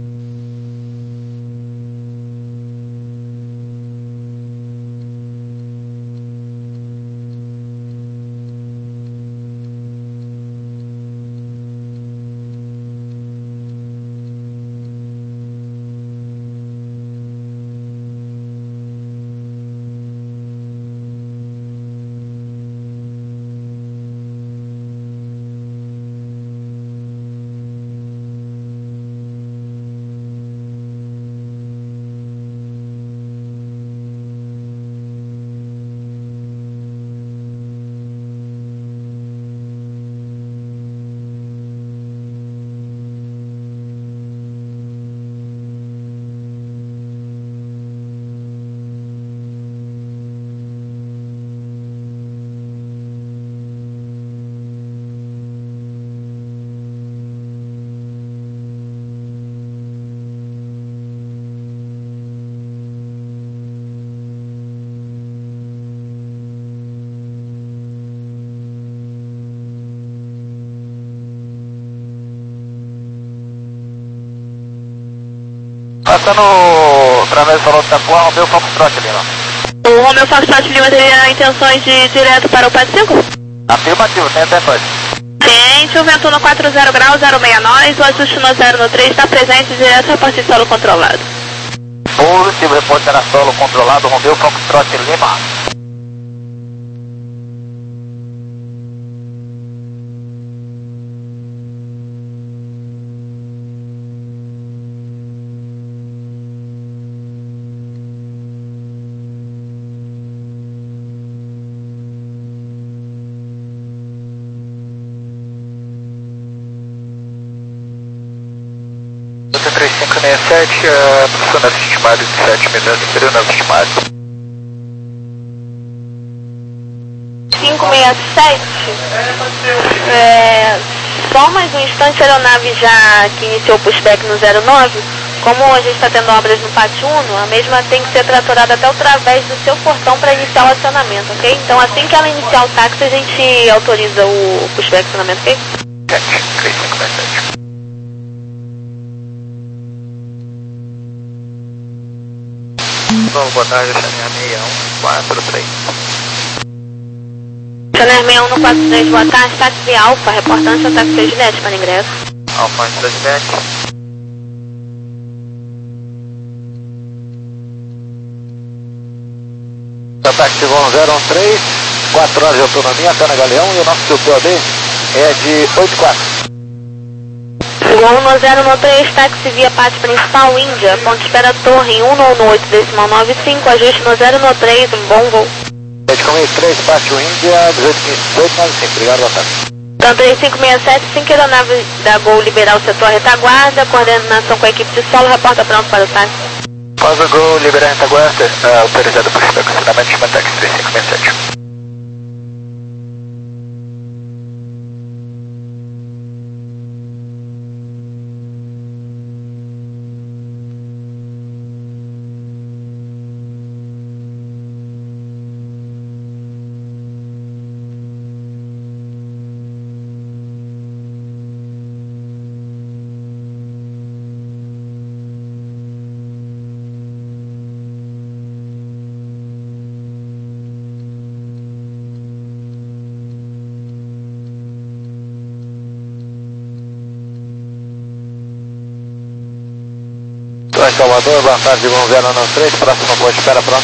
Passando através do farol de Itapuã, Romeu, Foxtrot Lima. O Romeu Foxtrot Lima teria intenções de ir direto para o P A D cinco? Afirmativo, tem até pode. Ciente, o vento no quarenta graus zero seis nós, o ajuste no zero no três está presente, direto a partir de solo controlado. Positivo, reporte será solo controlado, Romeu, Foxtrot Lima. três cinco seis sete, a posição nave estimada de sete minutos, inferior nave estimada. cinco seis sete, é, só mais um instante, a aeronave já que iniciou o pushback no zero nove, como a gente está tendo obras no Pátio Uno, a mesma tem que ser tratorada até o través do seu portão para iniciar o acionamento, ok? Então assim que ela iniciar o táxi, a gente autoriza o pushback acionamento, ok? três cinco seis sete. Bom, boa tarde, Chanel seis um quatro três. Chanel seis um quatro três, boa tarde, táxi Alfa, reportante ao táxi seis Juliette para ingresso. Alfa antes da Juliette. Táxi voo zero um três, quatro horas de autonomia, Cana Galeão, e o nosso Q O D é de oito quatro. Gol no zero no três, táxi via pátio principal, Índia, ponto de espera Torre um no oito, decimal nove cinco, ajuste no zero no três, um bom voo. sete um três, pátio Índia, dezoito nove cinco, obrigado, boa tarde. Então três cinco seis sete, assim que a aeronave da Gol liberar o setor retaguarda, coordenação com a equipe de solo, reporta pronto para o táxi. Após o gol, liberar a retaguarda, uh, autorizado por estacionamento de Mantex três cinco seis sete. Salvador, boa tarde, um zero nove três, próximo ponto de espera, pronto.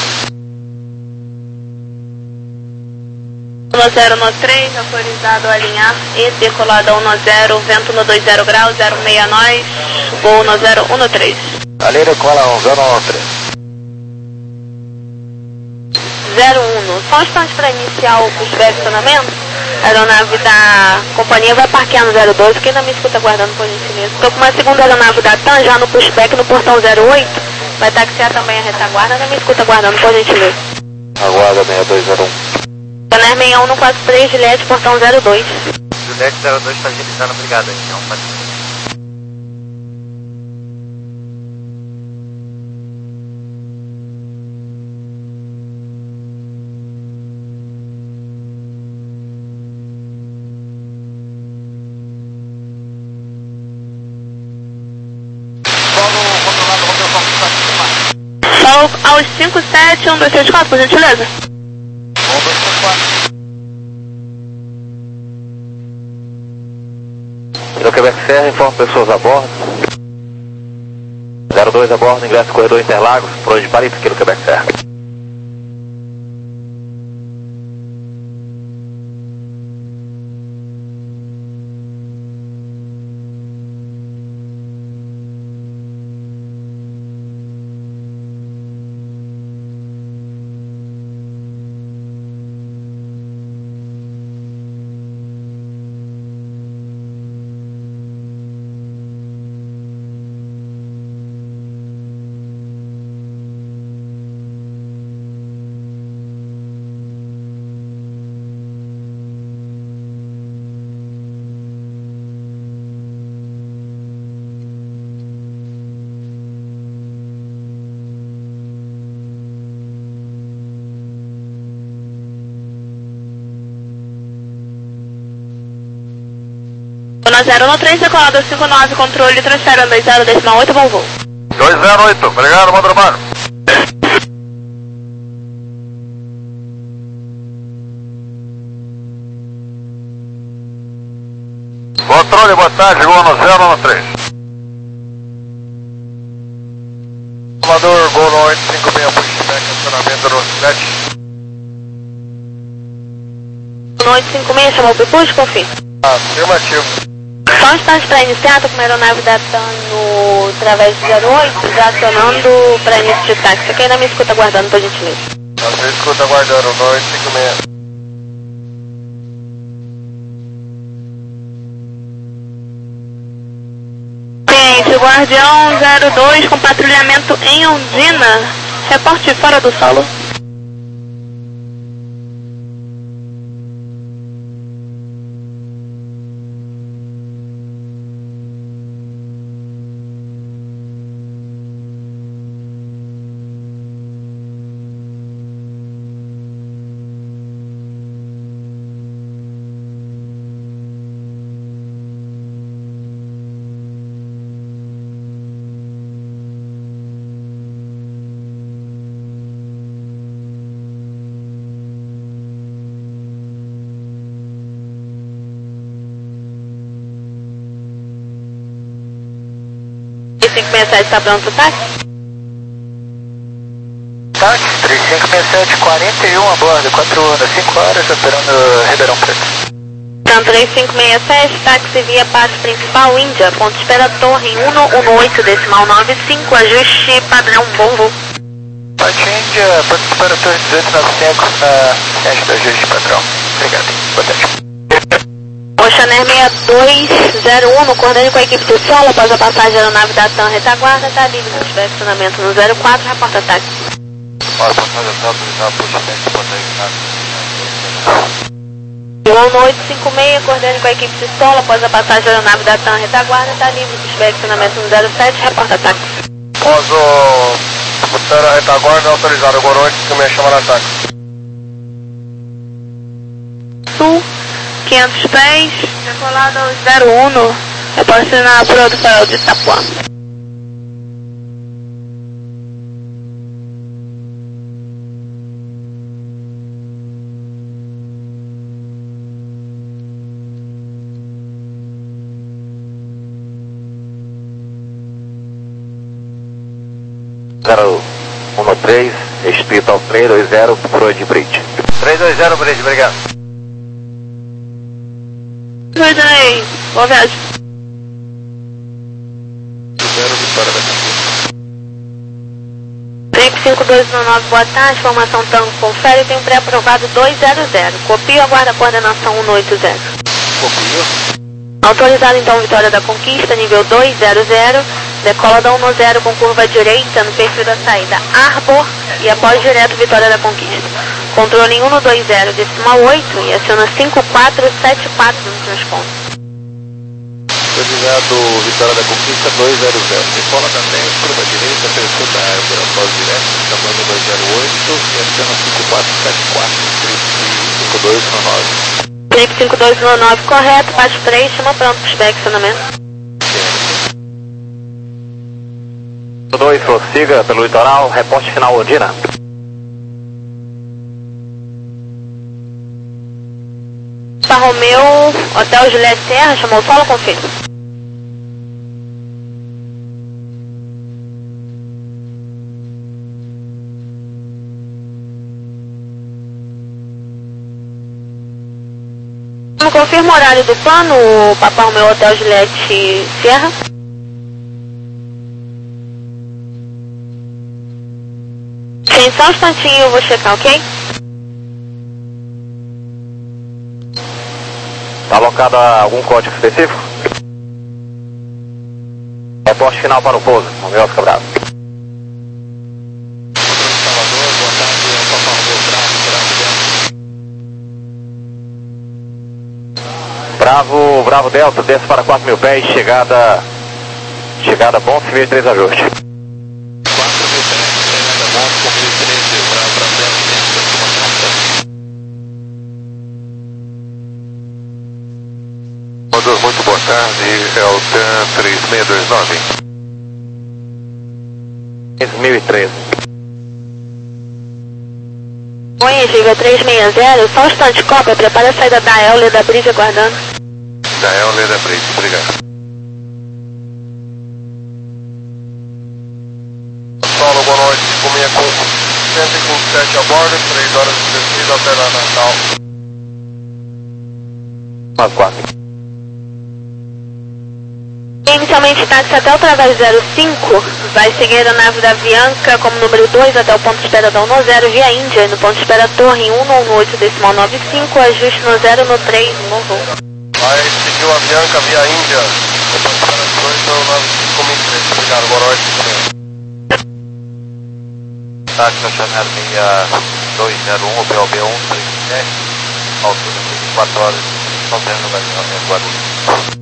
um zero nove três, autorizado a alinhar e decolada um zero, vento no dois zero graus, zero seis nove, gol no zero um três. Ali decola um zero nove três. zero um, só um instante para iniciar o posicionamento. A aeronave da companhia vai parquear no zero dois, quem ainda me escuta aguardando por gentileza. Estou com uma segunda aeronave da TAM já no pushback no portão zero oito. Vai taxiar também a retaguarda, ainda me escuta aguardando por gentileza. Aguarda seis dois zero um. Canal seis um no quatro três, Juliette, portão zero dois. Juliette zero dois está agilizando, obrigado. Então, pode... Sol aos cinco sete, um dois três quatro, por gentileza. um dois três quatro. Kilo Quebec Serra, informa pessoas a bordo. zero dois a bordo, ingresso corredor Interlagos, por onde para Kilo Quebec Serra. zero um três, decolado cinco nove, controle, transfere dois zero, decimal oito, bom voo. dois zero oito, obrigado, bom trabalho. Controle, boa tarde, gol no zero nove três. Salvador, gol no oito cinco seis, pushback, acionamento no sete. No oito cinco seis, chamou o Pipucho, confia. Afirmativo. Só um instante para iniciar, estou com uma aeronave da TAM no através do zero oito, já acionando para início de táxi. Quem ainda me escuta aguardando, por gentileza? Você escuta aguardando, no oito cinco seis. Cliente, Guardião zero dois com patrulhamento em Ondina. Reporte fora do solo. três cinco seis sete está pronto o táxi? Táxi três cinco seis sete, quarenta e um a bordo, quatro horas, cinco horas, operando Ribeirão Preto. Então, três cinco seis sete, táxi via passe principal, Índia, ponto de espera Torre um um oito, decimal nove cinco, ajuste padrão, bom voo. Parte Índia, ponto de espera Torre dezoito nove cinco, uh, ciente do ajuste padrão. Obrigado, boa tarde. Oceaner sessenta e dois, zero um, coordene com a equipe do solo após a passagem da aeronave da TAM retaguarda, está livre do estacionamento no zero quatro, reporta ataque. Olha, passagem está autorizada por chutente, pode Lona oito cinco seis, coordene com a equipe de solo após a passagem da aeronave da TAM retaguarda, está livre do estacionamento no zero sete, reporta ataque. Após o botão retaguarda autorizado, agora oito cinco seis chama no ataque. Sul, quinhentos pés, decolado ao zero um, reporte na produção de Itapuã. zero um três, restrito ao três dois zero, procura de bridge. três dois zero, bridge, obrigado. Oi, Danei, boa viagem. Zero, Vitória da Conquista. Trip cinco dois nove, boa tarde, formação Tango confere, tem um pré-aprovado dois zero zero. Copio, aguarda a coordenação um oito zero. Copio. Autorizado então Vitória da Conquista, nível dois zero zero, decola da um zero com curva direita no perfil da saída Arbor e após direto Vitória da Conquista. Controle em um dois zero, decimal oito e aciona cinco quatro sete quatro no transponder. Autorizado Vitória da Conquista dois zero zero. Decola da T E M, curva direita, perfil da Arbor, após direto, tamanho dois zero oito e aciona cinco quatro sete quatro, cinco dois nove. Trip cinco dois nove, correto, baixo três, chama pronto para estacionamento. dois, prossiga pelo litoral, reporte final Odina. Alfa Romeo, Hotel Juliette Serra, chamou o solo, confirma. Confirma o horário do plano, Papa Romeo Hotel Juliette Serra. Sim, só um instantinho eu vou checar, ok? Está alocado algum código específico? Reporte final para o pouso, Romeu Oscar Bravo. Salvador, boa tarde, é o Papa Romeo Bravo, Bravo Bravo, Delta. Bravo Delta, desce para quatro mil pés, chegada, chegada bom, civil três ajuste. quatro mil pés, chegada bom, com mil e treze, Bravo, Bravo Delta, dentro da formação. Motor, muito boa tarde, é o TAM três seis dois nove. três mil e treze. Oi, Giga três seis zero, só um instante, cópia, prepara a saída da Euler da Bridge aguardando. Da Euler da Bridge, obrigado. Solo, boa noite, cinco seis com cento e vinte e sete a bordo, três horas e dezesseis, altera Natal. Umas quatro. Inicialmente táxi até o Travas zero cinco, vai seguir a nave da Avianca como número dois até o ponto de espera da um zero via Índia, no ponto de espera Torre em um oito decimal nove cinco, ajuste no zero no três, no voo. Vai seguiu a Bianca via Índia, depois para dois nove cinco mil e três, obrigado, boa noite, cinco seis. Táxi estacionário meia dois zero um, B O B um três sete, altura de vinte e quatro horas, fazendo no Guarulhos.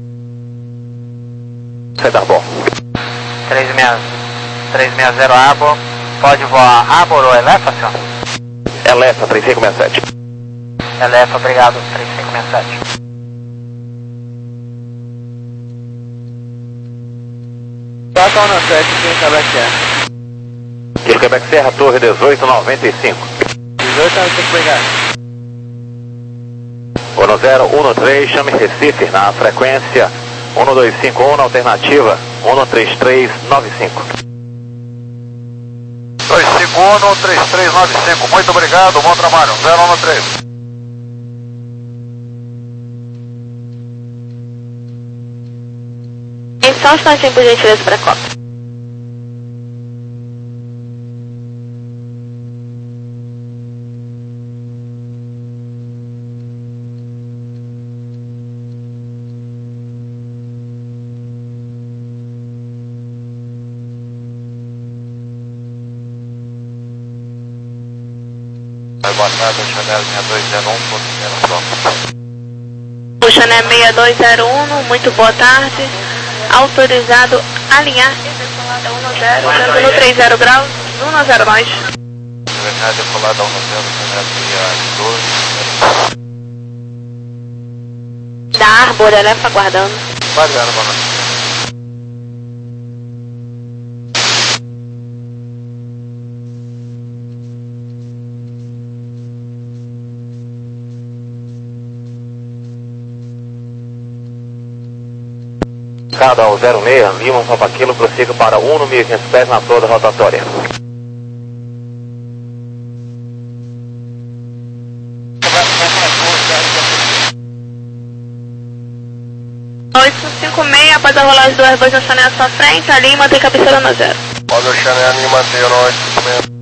Você tá bom. três seis zero Arbor, pode voar Arbor ou Elefa, senhor? Elefa, três cinco seis sete. Elefa, obrigado, três cinco seis sete. Passa na sete, quem Quebec Serra. Kilo Quebec Serra, Torre dezoito noventa e cinco. dezoito horas tem que pegar. um zero um três, chame Recife na frequência um dois cinco um, na alternativa um três três nove cinco. dois cinco um, três três nove cinco, muito obrigado, bom trabalho, zero um três. Só um instantinho, por gentileza, para a cópia. boa tarde, o Chanel seis dois zero um, ponto zero pronto. O Chanel seis dois zero um, muito boa tarde. Autorizado alinhar decolada no trinta graus, um zero mais. Verdade, decolada um zero, Chanel seis dois. Da Arbor, Elefa aguardando. Aguardando, boa noite. Cada ao zero seis, Lima Papa Kilo, prossiga para um no mil e quinhentos pés na toda rotatória. oito cinco seis, após a rolagem do Airbus da Chanel à sua frente, a Lima tem cabeceira no zero. Pode o Chanel Lima zero oito cinco seis.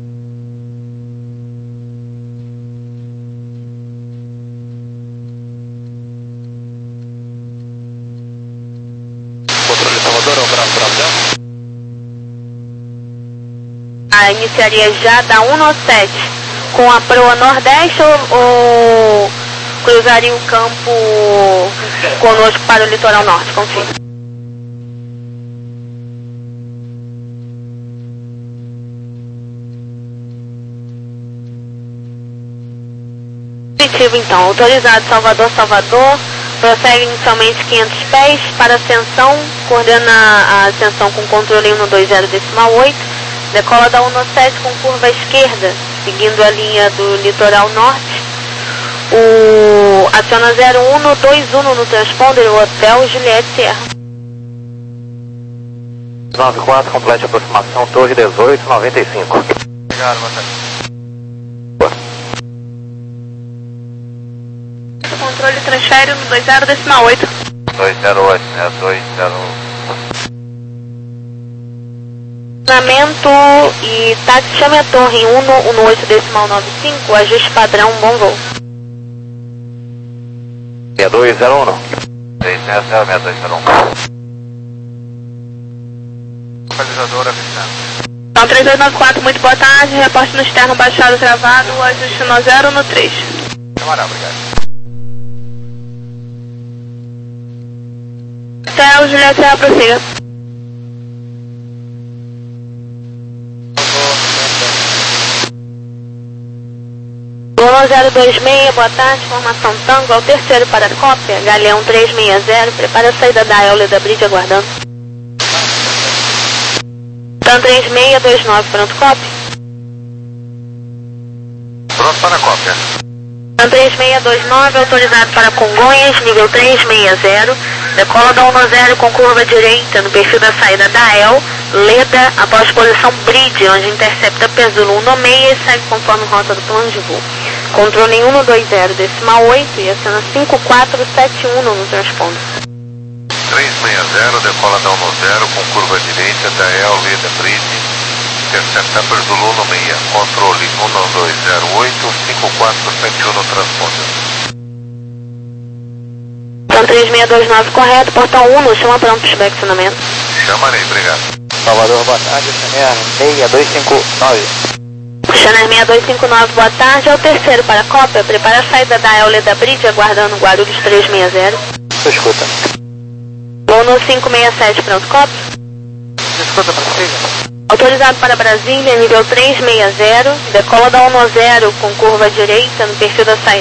Controle Salvador, é o Bravo Bravo. A iniciaria já da um sete com a proa nordeste ou, ou cruzaria o campo conosco para o litoral norte, confia. Positivo então, autorizado Salvador, Salvador, prossegue inicialmente quinhentos pés para ascensão, coordena a ascensão com controle um dois zero decimal oito, decola da um sete com curva à esquerda, seguindo a linha do litoral norte. O aciona zero um dois um no transponder, o Hotel Juliette Sierra. nove quatro, complete a aproximação, Torre dezoito noventa e cinco. Obrigado, boa tarde. O controle transfere no dois zero decimal oito. dois zero oito, né? dois zero Funcionamento e táxi chame a torre em um no oito decimal noventa e cinco, ajuste padrão, bom voo. seis dois zero um. seis zero zero, seis dois zero um. Localizador avisando. Então três dois nove quatro, muito boa tarde, reporte no externo baixado travado, ajuste no zero no três. Camarão, obrigado. Hotel Juliette Sierra, prossiga. Lula zero dois seis, boa tarde, formação Tango, ao terceiro para a cópia, Galeão três seis zero, prepara a saída da Euler da Bridge aguardando. Tan três seis dois nove, pronto, cópia. Pronto para a cópia. Tan três seis dois nove, autorizado para Congonhas, nível três seis zero, decola da um zero com curva direita no perfil da saída da El, Leda, após posição Bridge, onde intercepta Pesulo um seis e segue conforme rota do plano de voo. Controle em um dois zero decimal oito e acena cinco quatro sete um no transponder. três seis zero, decola da um zero com curva direita da El Leda Bridge, intercepta Pesulo um seis, controle um dois zero oito, cinco quatro sete um no transponder. Então três seis dois nove correto, portão um, chama pronto para acionamento. Chamarei, obrigado. Salvador, boa tarde, Chanel seis dois cinco nove. Chanel seis dois cinco nove, boa tarde, é o terceiro para a cópia, prepara a saída da El da Bridge, aguardando Guarulhos três seis zero. Estou escuta. Voo no cinco seis sete, pronto, cópia. Escuta, prossiga. Autorizado para Brasília, nível três seis zero, decola da um zero com curva direita no perfil da saída.